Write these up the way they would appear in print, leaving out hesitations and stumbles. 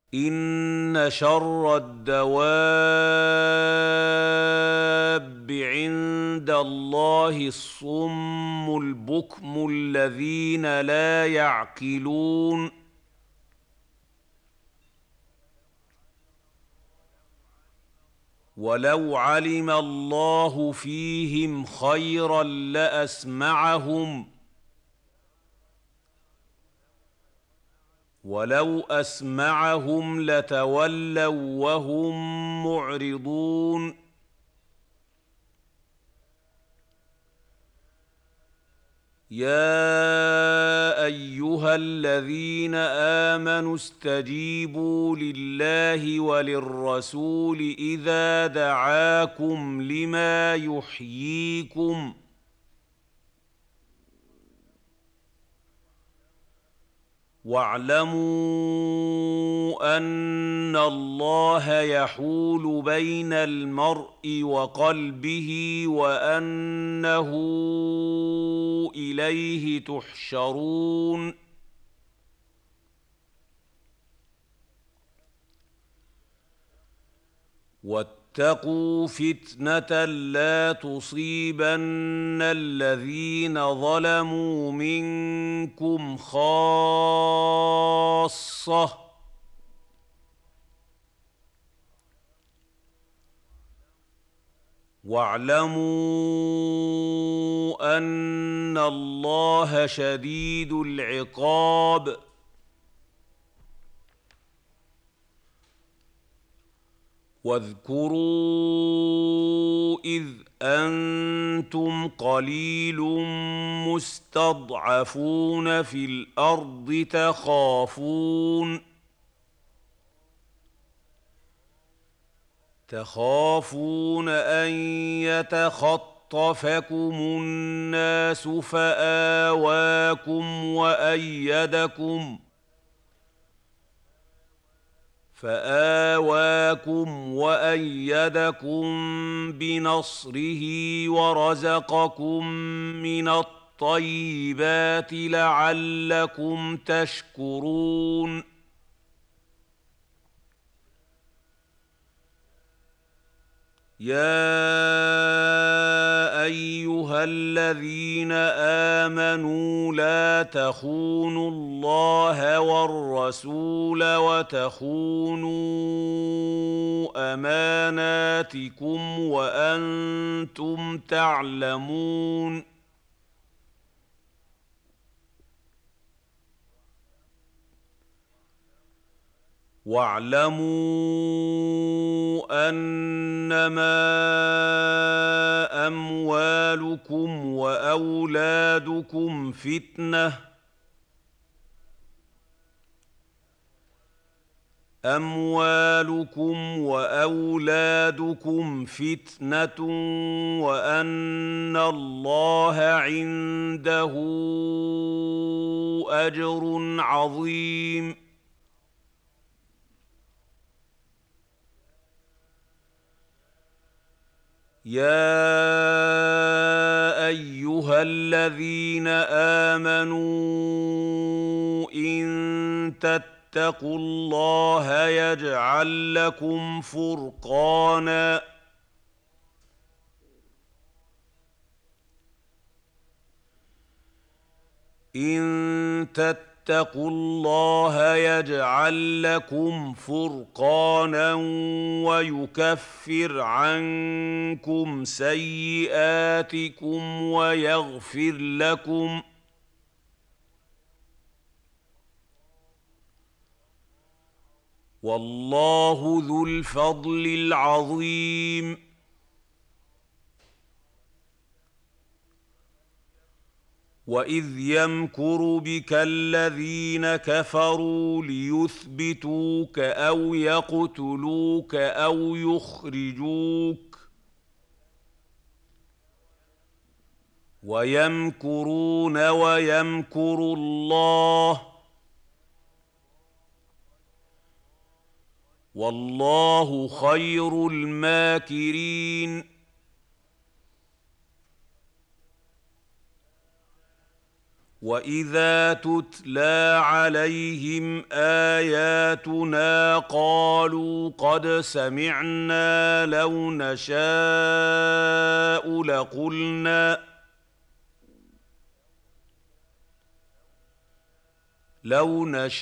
إن شر الدواب عند الله الصم البكم الذين لا يعقلون. ولو علم الله فيهم خيرا لأسمعهم ولو أسمعهم لتولوا وهم معرضون. يا أيها الذين آمنوا استجيبوا لله وللرسول إذا دعاكم لما يحييكم واعلموا أن الله يحول بين المرء وقلبه وأنه إليه تحشرون. واتقوا فتنة لا تصيبن الذين ظلموا منكم خاصة واعلموا أن الله شديد العقاب. واذكروا إذ أنتم قليل مستضعفون في الأرض تخافون أن يتخطفكم الناس فآواكم وأيدكم بنصره ورزقكم من الطيبات لعلكم تشكرون. يا أيها الذين آمنوا لا تخونوا الله والرسول وتخونوا أماناتكم وأنتم تعلمون. واعلموا أنما أموالكم وأولادكم فتنة وأن الله عنده أجر عظيم. يا أيها الذين آمنوا إن تتقوا الله يجعل لكم فرقانا ويكفر عنكم سيئاتكم ويغفر لكم والله ذو الفضل العظيم. وإذ يمكر بك الذين كفروا ليثبتوك أو يقتلوك أو يخرجوك ويمكرون ويمكر الله والله خير الماكرين. واذا تتلى عليهم اياتنا قالوا قد سمعنا لو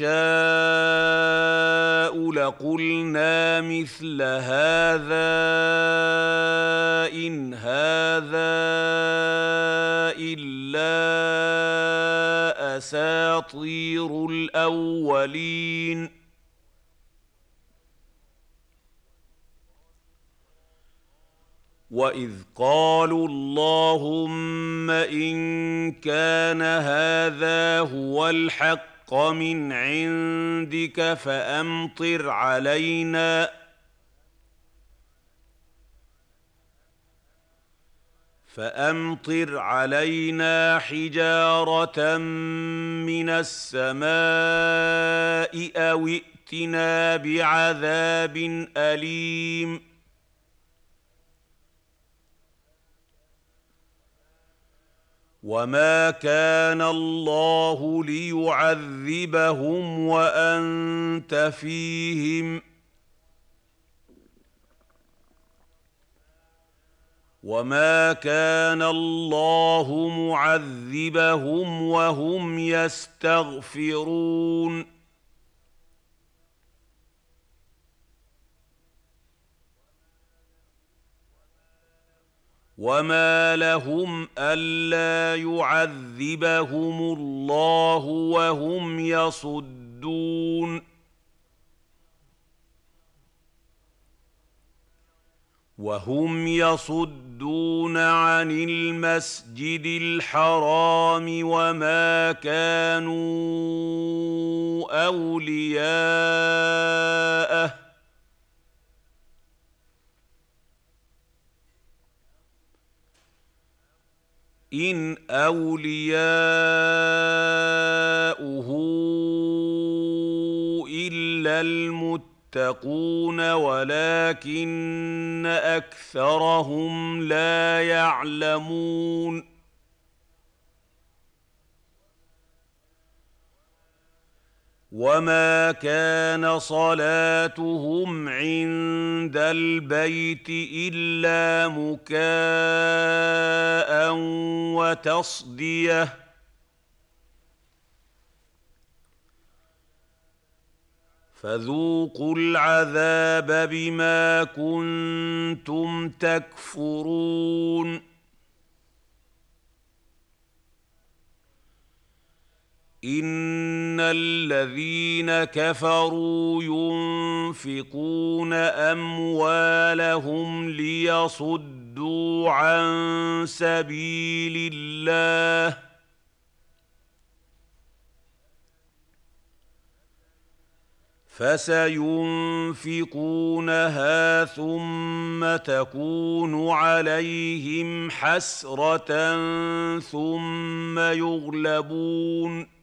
نشاء لقلنا مثل هذا إن هذا إلا أساطير الأولين وإذ قالوا اللهم إن كان هذا هو الحق من عندك فأمطر علينا حجارة من السماء أو ائتنا بعذاب أليم وما كان الله ليعذبهم وأنت فيهم وما كان الله معذبهم وهم يستغفرون وما لهم ألا يعذبهم الله وهم يصدون عن المسجد الحرام وما كانوا أولياءه إن أولياؤه إلا المتقون ولكن أكثرهم لا يعلمون وما كان صلاتهم عند البيت إلا مكاء وتصدية فذوقوا العذاب بما كنتم تكفرون إن الذين كفروا ينفقون أموالهم ليصدوا عن سبيل الله فسينفقونها ثم تكون عليهم حسرة ثم يغلبون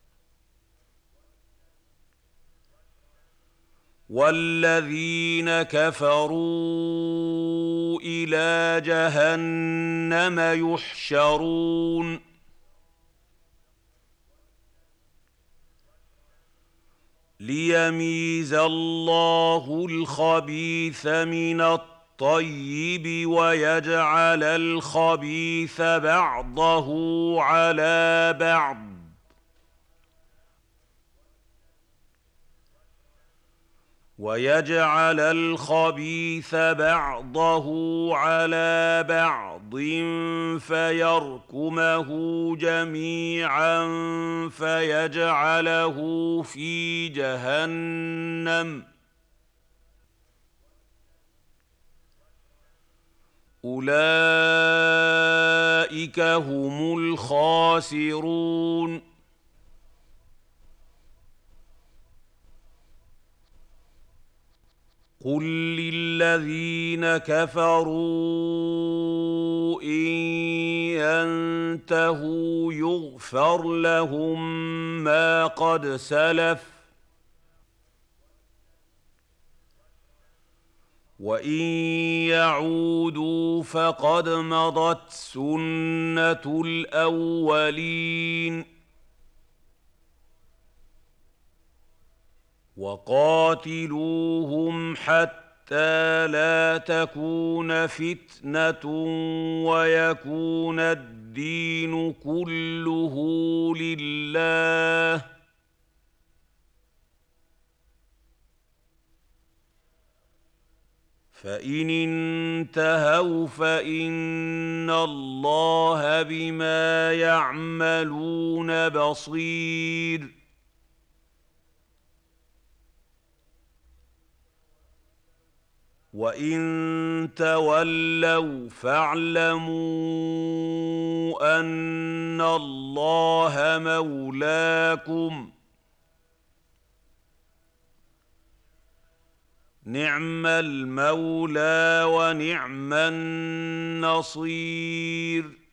والذين كفروا إلى جهنم يحشرون ليميز الله الخبيث من الطيب ويجعل الخبيث بعضه على بعض فيركمه جميعا فيجعله في جهنم أولئك هم الخاسرون قل للذين كفروا إن ينتهوا يغفر لهم ما قد سلف وإن يعودوا فقد مضت سنة الأولين وقاتلوهم حتى لا تكون فتنة ويكون الدين كله لله، فإن انتهوا فإن الله بما يعملون بصير. وإن تولوا فاعلموا أن الله مولاكم، نعم المولى ونعم النصير.